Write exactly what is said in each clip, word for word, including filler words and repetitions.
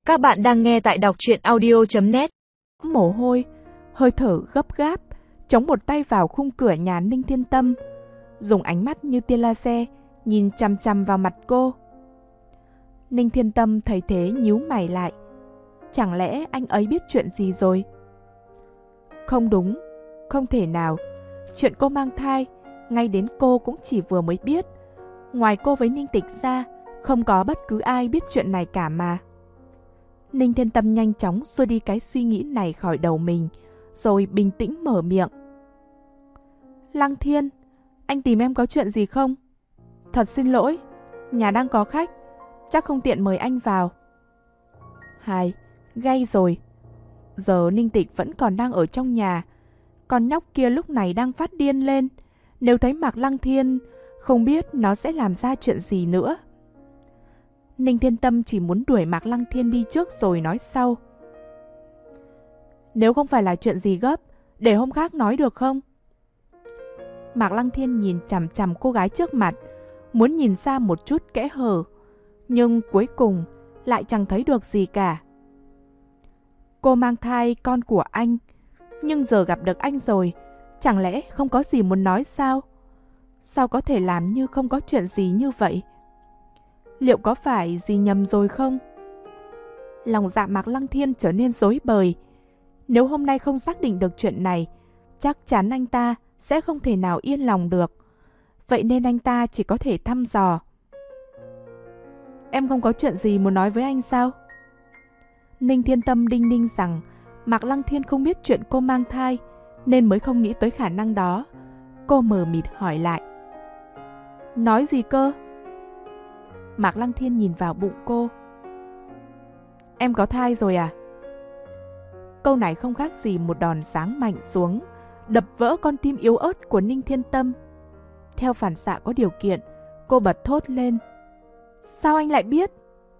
Các bạn đang nghe tại đọc truyện audio chấm net. Mồ hôi, hơi thở gấp gáp, chống một tay vào khung cửa nhà Ninh Thiên Tâm, dùng ánh mắt như tia laser nhìn chằm chằm vào mặt cô. Ninh Thiên Tâm thấy thế nhíu mày lại. Chẳng lẽ anh ấy biết chuyện gì rồi? Không đúng, không thể nào. Chuyện cô mang thai, ngay đến cô cũng chỉ vừa mới biết. Ngoài cô với Ninh Tịch ra, không có bất cứ ai biết chuyện này cả mà. Ninh Thiên Tâm nhanh chóng xua đi cái suy nghĩ này khỏi đầu mình, rồi bình tĩnh mở miệng. Lăng Thiên, anh tìm em có chuyện gì không? Thật xin lỗi, nhà đang có khách, chắc không tiện mời anh vào. Hai, gay rồi. Giờ Ninh Tịch vẫn còn đang ở trong nhà, con nhóc kia lúc này đang phát điên lên. Nếu thấy Mạc Lăng Thiên, không biết nó sẽ làm ra chuyện gì nữa. Ninh Thiên Tâm chỉ muốn đuổi Mạc Lăng Thiên đi trước rồi nói sau. Nếu không phải là chuyện gì gấp, để hôm khác nói được không? Mạc Lăng Thiên nhìn chằm chằm cô gái trước mặt, muốn nhìn ra một chút kẽ hở, nhưng cuối cùng lại chẳng thấy được gì cả. Cô mang thai con của anh, nhưng giờ gặp được anh rồi, chẳng lẽ không có gì muốn nói sao? Sao có thể làm như không có chuyện gì như vậy? Liệu có phải gì nhầm rồi không? Lòng dạ Mạc Lăng Thiên trở nên rối bời. Nếu hôm nay không xác định được chuyện này, chắc chắn anh ta sẽ không thể nào yên lòng được. Vậy nên anh ta chỉ có thể thăm dò. Em không có chuyện gì muốn nói với anh sao? Ninh Thiên Tâm đinh ninh rằng Mạc Lăng Thiên không biết chuyện cô mang thai, nên mới không nghĩ tới khả năng đó. Cô mờ mịt hỏi lại. Nói gì cơ? Mạc Lăng Thiên nhìn vào bụng cô. Em có thai rồi à? Câu này không khác gì một đòn giáng mạnh xuống, đập vỡ con tim yếu ớt của Ninh Thiên Tâm. Theo phản xạ có điều kiện, cô bật thốt lên. Sao anh lại biết?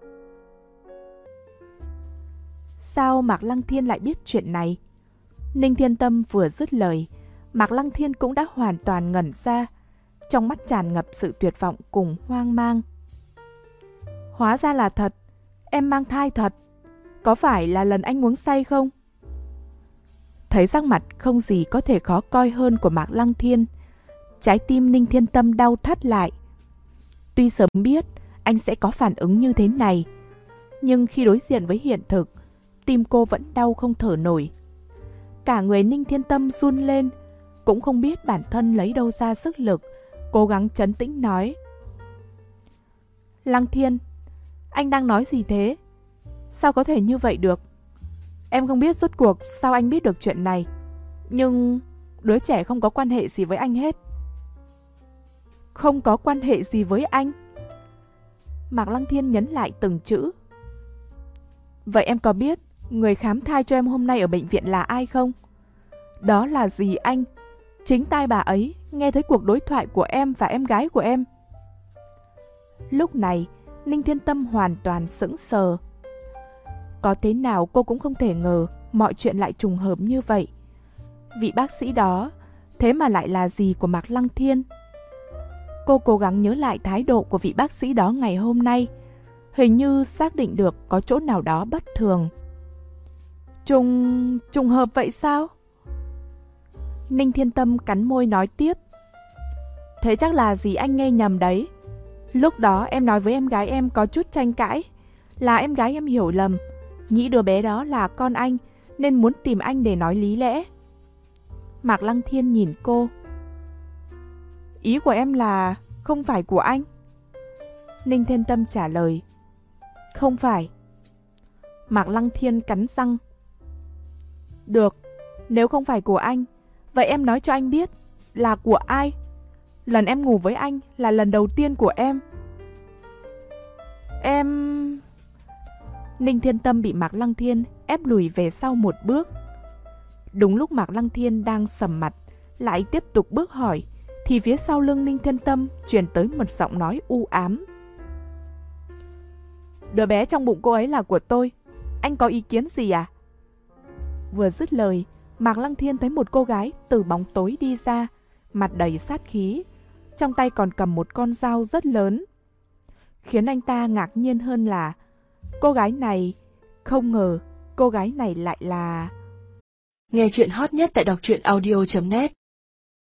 Sao Mạc Lăng Thiên lại biết chuyện này? Ninh Thiên Tâm vừa dứt lời, Mạc Lăng Thiên cũng đã hoàn toàn ngẩn ra, trong mắt tràn ngập sự tuyệt vọng cùng hoang mang. Hóa ra là thật, em mang thai thật. Có phải là lần anh uống say không? Thấy sắc mặt không gì có thể khó coi hơn của Mạc Lăng Thiên, trái tim Ninh Thiên Tâm đau thắt lại. Tuy sớm biết anh sẽ có phản ứng như thế này, nhưng khi đối diện với hiện thực, tim cô vẫn đau không thở nổi. Cả người Ninh Thiên Tâm run lên, cũng không biết bản thân lấy đâu ra sức lực, cố gắng trấn tĩnh nói. Lăng Thiên, anh đang nói gì thế? Sao có thể như vậy được? Em không biết rốt cuộc sao anh biết được chuyện này, nhưng đứa trẻ không có quan hệ gì với anh hết. Không có quan hệ gì với anh? Mạc Lăng Thiên nhấn lại từng chữ. Vậy em có biết người khám thai cho em hôm nay ở bệnh viện là ai không? Đó là dì anh. Chính tai bà ấy nghe thấy cuộc đối thoại của em và em gái của em. Lúc này, Ninh Thiên Tâm hoàn toàn sững sờ. Có thế nào cô cũng không thể ngờ mọi chuyện lại trùng hợp như vậy. Vị bác sĩ đó, thế mà lại là dì của Mạc Lăng Thiên. Cô cố gắng nhớ lại thái độ của vị bác sĩ đó ngày hôm nay, hình như xác định được có chỗ nào đó bất thường. Trùng... trùng hợp vậy sao? Ninh Thiên Tâm cắn môi nói tiếp. Thế chắc là dì anh nghe nhầm đấy. Lúc đó em nói với em gái em có chút tranh cãi, là em gái em hiểu lầm, nghĩ đứa bé đó là con anh, nên muốn tìm anh để nói lý lẽ. Mạc Lăng Thiên nhìn cô. Ý của em là không phải của anh? Ninh Thiên Tâm trả lời. Không phải. Mạc Lăng Thiên cắn răng. Được, nếu không phải của anh, vậy em nói cho anh biết là của ai? Lần em ngủ với anh là lần đầu tiên của em. Em... Ninh Thiên Tâm bị Mạc Lăng Thiên ép lùi về sau một bước. Đúng lúc Mạc Lăng Thiên đang sầm mặt, lại tiếp tục bước hỏi, thì phía sau lưng Ninh Thiên Tâm truyền tới một giọng nói u ám. Đứa bé trong bụng cô ấy là của tôi, anh có ý kiến gì à? Vừa dứt lời, Mạc Lăng Thiên thấy một cô gái từ bóng tối đi ra, mặt đầy sát khí, trong tay còn cầm một con dao rất lớn. Khiến anh ta ngạc nhiên hơn là cô gái này Không ngờ cô gái này lại là... Nghe chuyện hot nhất tại đọc truyện audio chấm net.